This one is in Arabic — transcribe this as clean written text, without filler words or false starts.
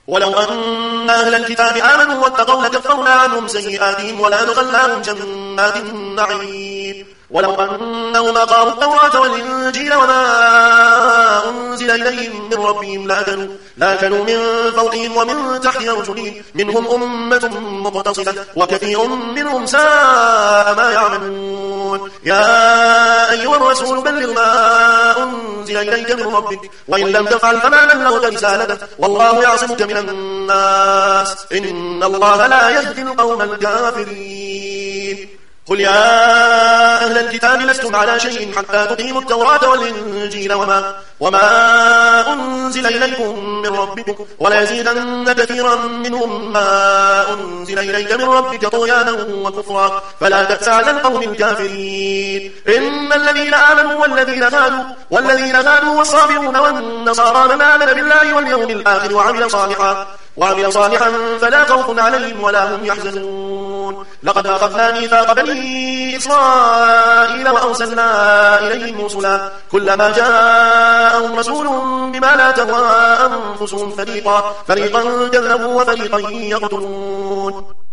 ولو أن أهل الكتاب آمنوا واتقوا لكفرنا عنهم سيئاتهم ولأدخلناهم جنات النعيم ولو أنهم أقاموا التوراة والإنجيل وما أنزل إليهم من ربهم لأكلوا من فوقهم ومن تحت أرجلهم منهم أمة مقتصدة وكثير منهم ساء ما يعملون يا أيها الرسول بلغ ما أنزل إليك من ربك وإن لم تفعل فما بلغت رسالته والله يعصمك من الناس إن الله لا يهدي القوم الكافرين قل يا أهل الكتاب لستم على شيء حتى تقيموا التوراة والإنجيل وما أنزل إليكم من ربكم وليزيدن كثيرا منهم ما أنزل إليك من ربك طغيانا وكفرا فلا تأس على القوم الكافرين إن الذين آمنوا والذين هادوا والصابرون والنصارى من آمن بالله واليوم الآخر وعمل صالحا فلا خوف عليهم ولا هم يحزنون لقد أخذنا ميثاق بني إسرائيل وأرسلنا إليهم رسلا كلما جاءهم رسول بما لا تهوى أنفسهم فريقا كذبوا وفريقا يقتلون